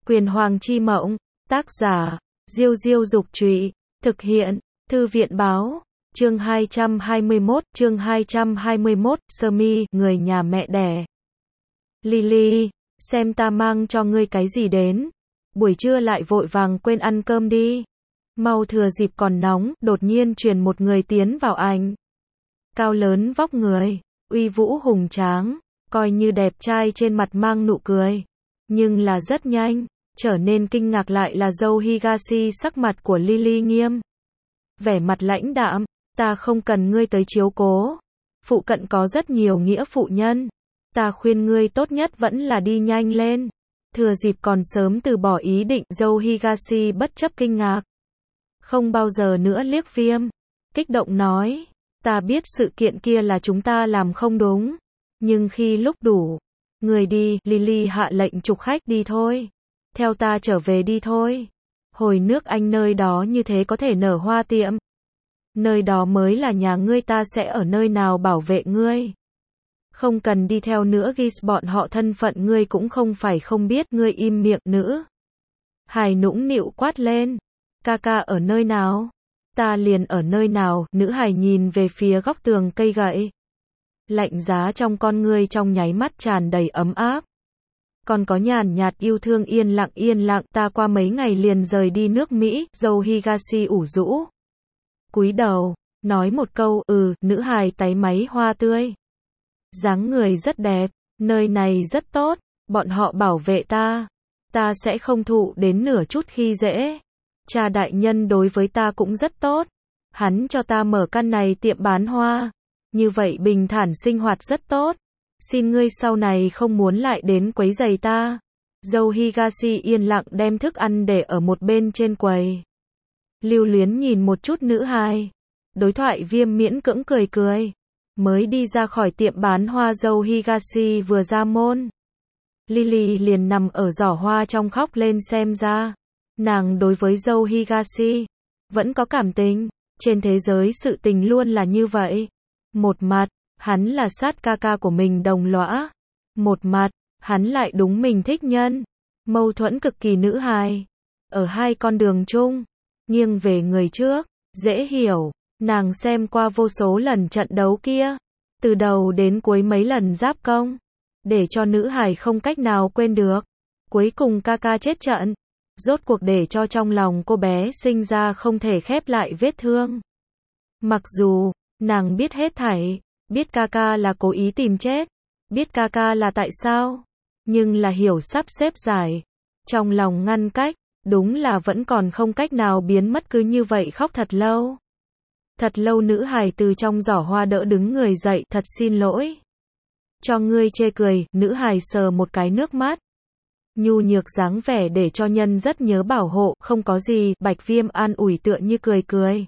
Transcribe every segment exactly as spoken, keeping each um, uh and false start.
Quyền Hoàng chi mộng, tác giả, Diêu Diêu Dục Trụy, thực hiện, Thư viện Báo, chương hai trăm hai mươi mốt, chương hai trăm hai mươi mốt, Sơ Mi, người nhà mẹ đẻ. Lily, xem ta mang cho ngươi cái gì đến. Buổi trưa lại vội vàng quên ăn cơm đi. Mau thừa dịp còn nóng, đột nhiên truyền một người tiến vào ảnh. Cao lớn vóc người, uy vũ hùng tráng, coi như đẹp trai trên mặt mang nụ cười. Nhưng là rất nhanh, trở nên kinh ngạc lại là dâu Higashi, sắc mặt của Lily nghiêm. Vẻ mặt lãnh đạm, ta không cần ngươi tới chiếu cố. Phụ cận có rất nhiều nghĩa phụ nhân. Ta khuyên ngươi tốt nhất vẫn là đi nhanh lên. Thừa dịp còn sớm từ bỏ ý định, dâu Higashi bất chấp kinh ngạc. Không bao giờ nữa liếc Viêm. Kích động nói, ta biết sự kiện kia là chúng ta làm không đúng. Nhưng khi lúc đủ, người đi, Lily hạ lệnh trục khách đi thôi. Theo ta trở về đi thôi. Hồi nước Anh nơi đó như thế có thể nở hoa tiệm. Nơi đó mới là nhà ngươi, ta sẽ ở nơi nào bảo vệ ngươi. Không cần đi theo nữa, Gis, bọn họ thân phận ngươi cũng không phải không biết, ngươi im miệng nữ. Hài nũng nịu quát lên. Ca ca ở nơi nào? Ta liền ở nơi nào? Nữ hài nhìn về phía góc tường cây gậy. Lạnh giá trong con ngươi trong nháy mắt tràn đầy ấm áp. Còn có nhàn nhạt yêu thương, yên lặng yên lặng, ta qua mấy ngày liền rời đi nước Mỹ, dâu Higashi ủ rũ. Cúi đầu, nói một câu, ừ, nữ hài táy máy hoa tươi. Dáng người rất đẹp, nơi này rất tốt, bọn họ bảo vệ ta. Ta sẽ không thụ đến nửa chút khi dễ. Cha đại nhân đối với ta cũng rất tốt. Hắn cho ta mở căn này tiệm bán hoa. Như vậy bình thản sinh hoạt rất tốt. Xin ngươi sau này không muốn lại đến quấy rầy ta. Dâu Higashi yên lặng đem thức ăn để ở một bên trên quầy. Lưu luyến nhìn một chút nữ hài. Đối thoại Viêm miễn cưỡng cười cười. Mới đi ra khỏi tiệm bán hoa, dâu Higashi vừa ra môn. Lily liền nằm ở giỏ hoa trong khóc lên, xem ra. Nàng đối với dâu Higashi vẫn có cảm tình. Trên thế giới sự tình luôn là như vậy. Một mặt, hắn là sát ca ca của mình đồng lõa. Một mặt, hắn lại đúng mình thích nhân. Mâu thuẫn cực kỳ nữ hài. Ở hai con đường chung, nghiêng về người trước, dễ hiểu. Nàng xem qua vô số lần trận đấu kia. Từ đầu đến cuối mấy lần giáp công. Để cho nữ hài không cách nào quên được. Cuối cùng ca ca chết trận. Rốt cuộc để cho trong lòng cô bé sinh ra không thể khép lại vết thương. Mặc dù, nàng biết hết thảy. Biết ca ca là cố ý tìm chết. Biết ca ca là tại sao. Nhưng là hiểu sắp xếp giải. Trong lòng ngăn cách. Đúng là vẫn còn không cách nào biến mất, cứ như vậy khóc thật lâu. Thật lâu nữ hài từ trong giỏ hoa đỡ đứng người dậy, thật xin lỗi. Cho ngươi chê cười, nữ hài sờ một cái nước mắt. Nhu nhược dáng vẻ để cho nhân rất nhớ bảo hộ, không có gì, Bạch Viêm an ủi tựa như cười cười.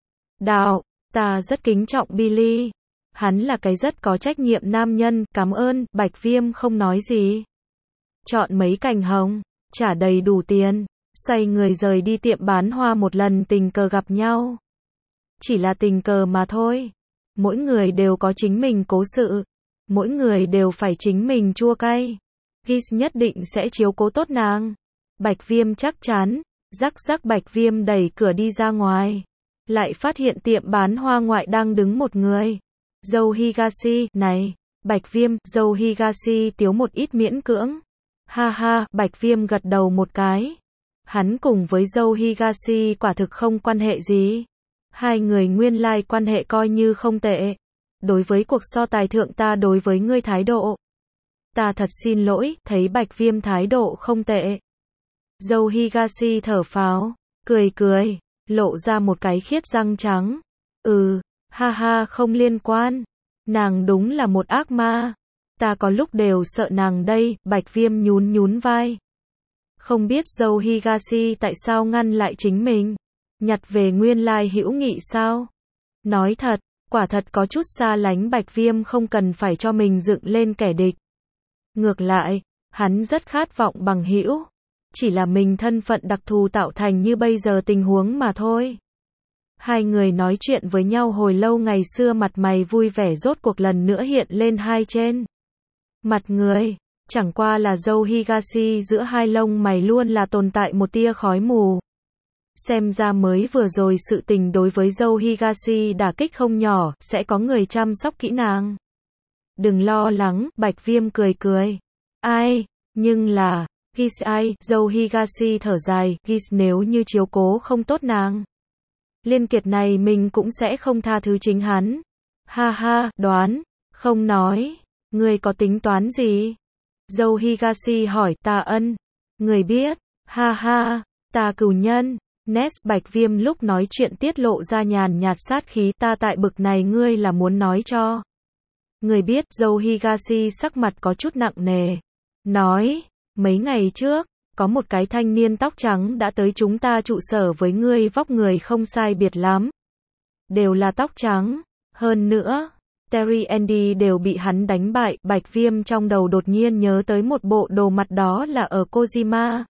Đạo, ta rất kính trọng Billy. Hắn là cái rất có trách nhiệm nam nhân, cảm ơn, Bạch Viêm không nói gì. Chọn mấy cành hồng, trả đầy đủ tiền, xoay người rời đi tiệm bán hoa, một lần tình cờ gặp nhau. Chỉ là tình cờ mà thôi. Mỗi người đều có chính mình cố sự. Mỗi người đều phải chính mình chua cay. Gis nhất định sẽ chiếu cố tốt nàng. Bạch Viêm chắc chắn. Rắc rắc, Bạch Viêm đẩy cửa đi ra ngoài. Lại phát hiện tiệm bán hoa ngoại đang đứng một người. Dâu Higashi, này, Bạch Viêm, dâu Higashi tiếu một ít miễn cưỡng. Ha ha, Bạch Viêm gật đầu một cái. Hắn cùng với dâu Higashi quả thực không quan hệ gì. Hai người nguyên lai quan hệ coi như không tệ. Đối với cuộc so tài thượng ta đối với ngươi thái độ. Ta thật xin lỗi, thấy Bạch Viêm thái độ không tệ. Dâu Higashi thở phào, cười cười, lộ ra một cái khiết răng trắng. Ừ, ha ha, không liên quan. Nàng đúng là một ác ma. Ta có lúc đều sợ nàng đây, Bạch Viêm nhún nhún vai. Không biết dâu Higashi tại sao ngăn lại chính mình. Nhặt về nguyên lai hữu nghị sao? Nói thật, quả thật có chút xa lánh, Bạch Viêm không cần phải cho mình dựng lên kẻ địch. Ngược lại, hắn rất khát vọng bằng hữu. Chỉ là mình thân phận đặc thù tạo thành như bây giờ tình huống mà thôi. Hai người nói chuyện với nhau hồi lâu, ngày xưa mặt mày vui vẻ rốt cuộc lần nữa hiện lên hai trên mặt người. Chẳng qua là Joe Higashi giữa hai lông mày luôn là tồn tại một tia khói mù. Xem ra mới vừa rồi sự tình đối với Joe Higashi đả kích không nhỏ, sẽ có người chăm sóc kỹ nàng. Đừng lo lắng, Bạch Viêm cười cười. Ai, nhưng là, Gis ai, Joe Higashi thở dài, Gis nếu như chiếu cố không tốt nàng. Liên kiệt này mình cũng sẽ không tha thứ chính hắn. Ha ha, đoán, không nói, ngươi có tính toán gì? Joe Higashi hỏi, ta ân, người biết, ha ha, ta cửu nhân. Ness Bạch Viêm lúc nói chuyện tiết lộ ra nhàn nhạt sát khí, ta tại bực này ngươi là muốn nói cho. Người biết, Joe Higashi sắc mặt có chút nặng nề. Nói, mấy ngày trước, có một cái thanh niên tóc trắng đã tới chúng ta trụ sở với ngươi, vóc người không sai biệt lắm. Đều là tóc trắng. Hơn nữa, Terry Andy đều bị hắn đánh bại. Bạch Viêm trong đầu đột nhiên nhớ tới một bộ đồ mặt đó là ở Kojima.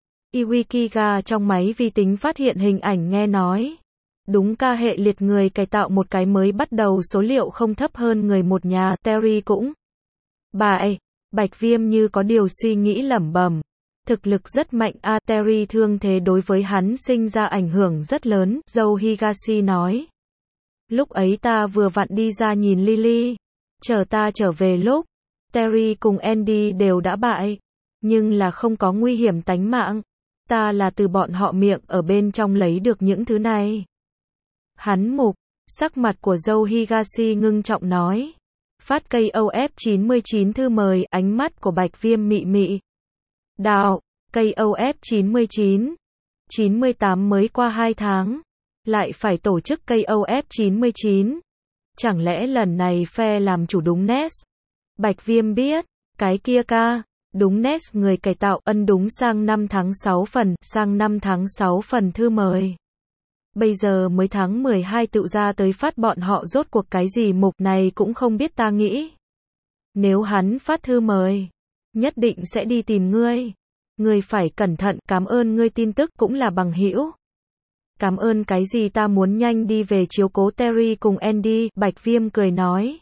Iwikiga trong máy vi tính phát hiện hình ảnh nghe nói. Đúng ca hệ liệt người cải tạo một cái mới bắt đầu số liệu không thấp hơn người một nhà, Terry cũng bại. Bạch Viêm như có điều suy nghĩ lẩm bẩm. Thực lực rất mạnh a, à, Terry thương thế đối với hắn sinh ra ảnh hưởng rất lớn, Joe Higashi nói. Lúc ấy ta vừa vặn đi ra nhìn Lily. Chờ ta trở về lúc, Terry cùng Andy đều đã bại. Nhưng là không có nguy hiểm tánh mạng. Ta là từ bọn họ miệng ở bên trong lấy được những thứ này. Hắn mục, sắc mặt của Joe Higashi ngưng trọng nói. Phát cây O F chín mươi chín thư mời, ánh mắt của Bạch Viêm mị mị. Đạo, cây O F chín mươi chín, chín mươi tám mới qua hai tháng. Lại phải tổ chức cây O F chín mươi chín. Chẳng lẽ lần này phe làm chủ đúng Ness? Bạch Viêm biết, cái kia ca. Đúng Ness người cải tạo ân đúng sang năm tháng sáu phần, sang năm tháng sáu phần thư mời. Bây giờ mới tháng mười hai tự ra tới phát bọn họ rốt cuộc cái gì mục này cũng không biết ta nghĩ. Nếu hắn phát thư mời, nhất định sẽ đi tìm ngươi. Ngươi phải cẩn thận, cảm ơn ngươi tin tức cũng là bằng hữu. Cảm ơn cái gì, ta muốn nhanh đi về chiếu cố Terry cùng Andy, Bạch Viêm cười nói.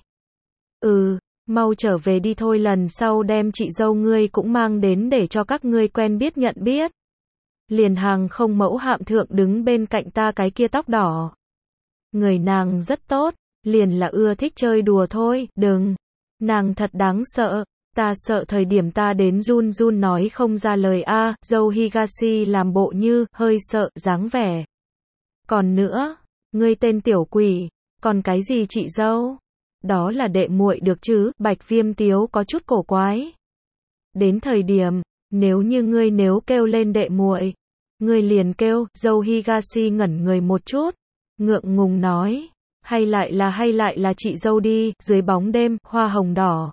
Ừ. Mau trở về đi thôi, lần sau đem chị dâu ngươi cũng mang đến để cho các ngươi quen biết nhận biết. Liền hàng không mẫu hạm thượng đứng bên cạnh ta cái kia tóc đỏ. Người nàng rất tốt, liền là ưa thích chơi đùa thôi, đừng. Nàng thật đáng sợ, ta sợ thời điểm ta đến run run nói không ra lời a, à, Joe Higashi làm bộ như, hơi sợ, dáng vẻ. Còn nữa, ngươi tên tiểu quỷ, còn cái gì chị dâu? Đó là đệ muội được chứ, Bạch Viêm tiếu có chút cổ quái. Đến thời điểm, nếu như ngươi nếu kêu lên đệ muội, ngươi liền kêu, Joe Higashi ngẩn người một chút, ngượng ngùng nói, hay lại là hay lại là chị dâu đi, dưới bóng đêm, hoa hồng đỏ.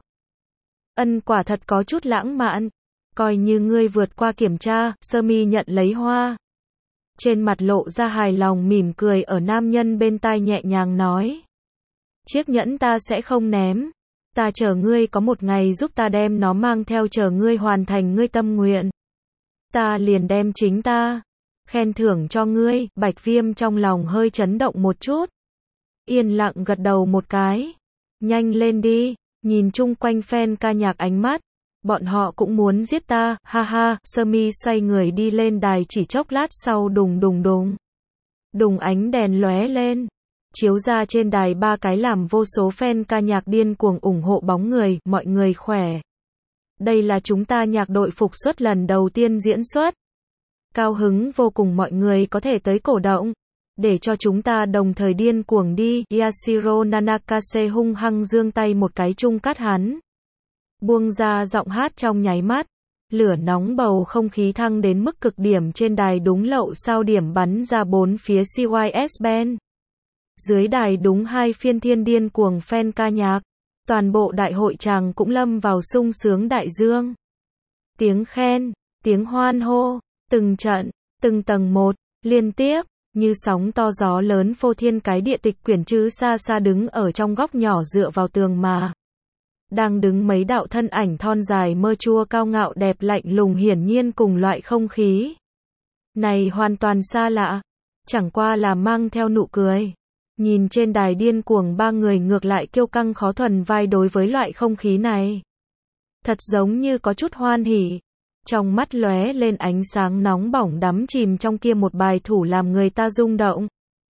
Ân quả thật có chút lãng mạn, coi như ngươi vượt qua kiểm tra, sơ mi nhận lấy hoa. Trên mặt lộ ra hài lòng mỉm cười ở nam nhân bên tai nhẹ nhàng nói. Chiếc nhẫn ta sẽ không ném. Ta chờ ngươi có một ngày giúp ta đem nó mang theo, chờ ngươi hoàn thành ngươi tâm nguyện. Ta liền đem chính ta khen thưởng cho ngươi. Bạch Viêm trong lòng hơi chấn động một chút. Yên lặng gật đầu một cái. Nhanh lên đi. Nhìn chung quanh fan ca nhạc ánh mắt. Bọn họ cũng muốn giết ta. Ha ha. Sơ mi xoay người đi lên đài, chỉ chốc lát sau đùng đùng đùng. Đùng ánh đèn lóe lên. Chiếu ra trên đài ba cái làm vô số fan ca nhạc điên cuồng ủng hộ bóng người, mọi người khỏe. Đây là chúng ta nhạc đội phục xuất lần đầu tiên diễn xuất. Cao hứng vô cùng mọi người có thể tới cổ động. Để cho chúng ta đồng thời điên cuồng đi, Yashiro Nanakase hung hăng giương tay một cái chung cắt hắn. Buông ra giọng hát trong nháy mắt. Lửa nóng bầu không khí thăng đến mức cực điểm, trên đài đúng lậu sao điểm bắn ra bốn phía xê i ét band. Dưới đài đúng hai phiên thiên điên cuồng fan ca nhạc. Toàn bộ đại hội tràng cũng lâm vào sung sướng đại dương. Tiếng khen, tiếng hoan hô, từng trận, từng tầng một, liên tiếp, như sóng to gió lớn phô thiên cái địa. Tịch Quyển Trư xa xa đứng ở trong góc nhỏ dựa vào tường mà. Đang đứng mấy đạo thân ảnh thon dài mơ chua cao ngạo đẹp lạnh lùng, hiển nhiên cùng loại không khí này hoàn toàn xa lạ. Chẳng qua là mang theo nụ cười. Nhìn trên đài điên cuồng ba người ngược lại kiêu căng khó thuần vai đối với loại không khí này. thật giống như có chút hoan hỉ. Trong mắt lóe lên ánh sáng nóng bỏng đắm chìm trong kia một bài thủ làm người ta rung động.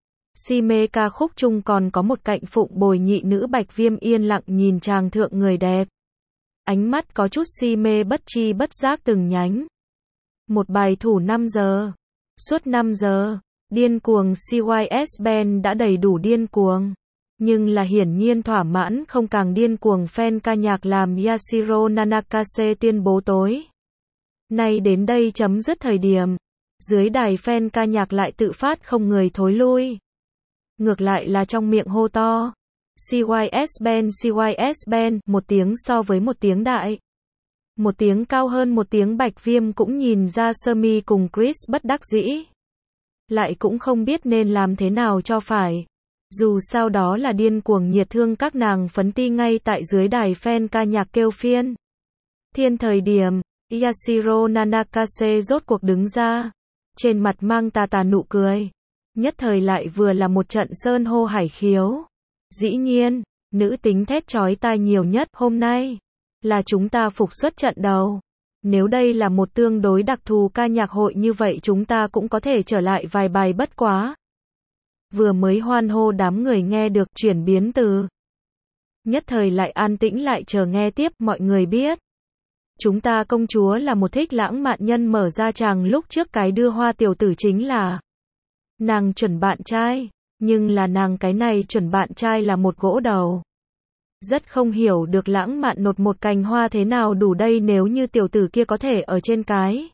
Si mê ca khúc chung còn có một cạnh phụng bồi nhị nữ Bạch Viêm yên lặng nhìn chàng thượng người đẹp. Ánh mắt có chút si mê bất chi bất giác từng nhánh. Một bài thủ năm giờ. Suốt năm giờ, điên cuồng xê i ét Band đã đầy đủ điên cuồng. Nhưng là hiển nhiên thỏa mãn không càng điên cuồng fan ca nhạc làm Yashiro Nanakase tuyên bố tối. Nay đến đây chấm dứt thời điểm. Dưới đài fan ca nhạc lại tự phát không người thối lui. Ngược lại là trong miệng hô to. xê i ét Band, xê i ét Band, một tiếng so với một tiếng đại. Một tiếng cao hơn một tiếng Bạch Viêm cũng nhìn ra Semi cùng Chris bất đắc dĩ. Lại cũng không biết nên làm thế nào cho phải. Dù sao đó là điên cuồng nhiệt thương các nàng phấn ti ngay tại dưới đài fan ca nhạc kêu phiên. Thiên thời điểm, Yashiro Nanakase rốt cuộc đứng ra. Trên mặt mang tà tà nụ cười. Nhất thời lại vừa là một trận sơn hô hải khiếu. Dĩ nhiên, nữ tính thét chói tai nhiều nhất hôm nay. Là chúng ta phục xuất trận đầu. Nếu đây là một tương đối đặc thù ca nhạc hội như vậy chúng ta cũng có thể trở lại vài bài bất quá. Vừa mới hoan hô đám người nghe được chuyển biến từ. Nhất thời lại an tĩnh lại chờ nghe tiếp mọi người biết. Chúng ta công chúa là một thích lãng mạn nhân mở ra chàng lúc trước cái đưa hoa tiểu tử chính là. Nàng chuẩn bạn trai. Nhưng là nàng cái này chuẩn bạn trai là một gỗ đầu. Rất không hiểu được lãng mạn nột một cành hoa thế nào đủ đây nếu như tiểu tử kia có thể ở trên cái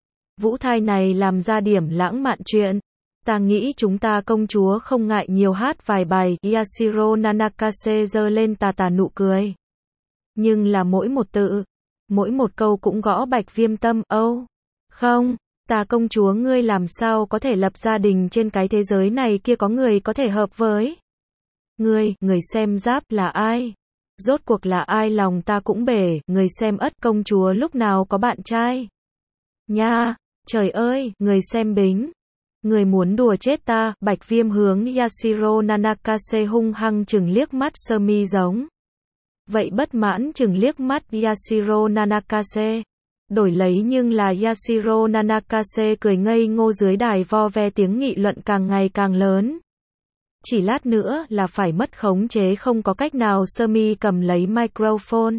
vũ thai này làm ra điểm lãng mạn chuyện. Ta nghĩ chúng ta công chúa không ngại nhiều hát vài bài. Yashiro Nanakase giơ lên tà tà nụ cười. Nhưng là mỗi một tự, mỗi một câu cũng gõ Bạch Viêm tâm. Âu, oh, không, ta công chúa ngươi làm sao có thể lập gia đình trên cái thế giới này kia có người có thể hợp với ngươi, người xem giáp là ai? Rốt cuộc là ai lòng ta cũng bể, người xem ất công chúa lúc nào có bạn trai? Nha, trời ơi, người xem bính. Người muốn đùa chết ta, Bạch Viêm hướng Yashiro Nanakase hung hăng chừng liếc mắt Semi giống. Vậy bất mãn chừng liếc mắt Yashiro Nanakase. Đổi lấy nhưng là Yashiro Nanakase cười ngây ngô dưới đài vo ve tiếng nghị luận càng ngày càng lớn. Chỉ lát nữa là phải mất khống chế không có cách nào Semi cầm lấy microphone.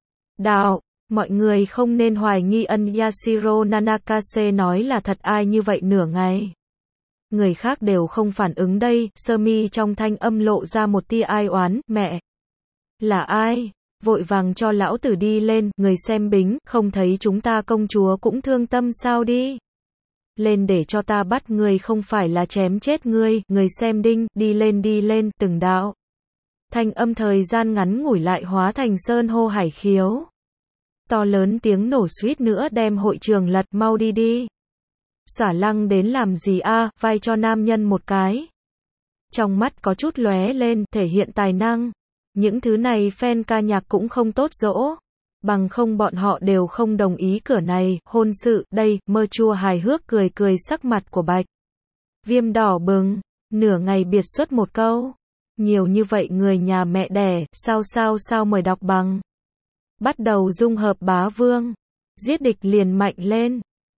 Đạo, mọi người không nên hoài nghi ân Yashiro Nanakase nói là thật ai như vậy nửa ngày. Người khác đều không phản ứng đây, Semi trong thanh âm lộ ra một tia ai oán, mẹ. Là ai? Vội vàng cho lão tử đi lên, người xem bính, không thấy chúng ta công chúa cũng thương tâm sao đi. Lên để cho ta bắt người không phải là chém chết ngươi, người xem đinh, đi lên đi lên, từng đạo. Thanh âm thời gian ngắn ngủi lại hóa thành sơn hô hải khiếu. To lớn tiếng nổ suýt nữa đem hội trường lật, mau đi đi. Xả lăng đến làm gì a, vai cho nam nhân một cái. Trong mắt có chút lóe lên, thể hiện tài năng. Những thứ này fan ca nhạc cũng không tốt dỗ. Bằng không bọn họ đều không đồng ý cửa này, hôn sự, đây, mơ chua hài hước cười cười sắc mặt của Bạch Viêm đỏ bừng, nửa ngày biệt xuất một câu. Nhiều như vậy người nhà mẹ đẻ, sao sao sao mời đọc bằng. Bắt đầu dung hợp bá vương, giết địch liền mạnh lên.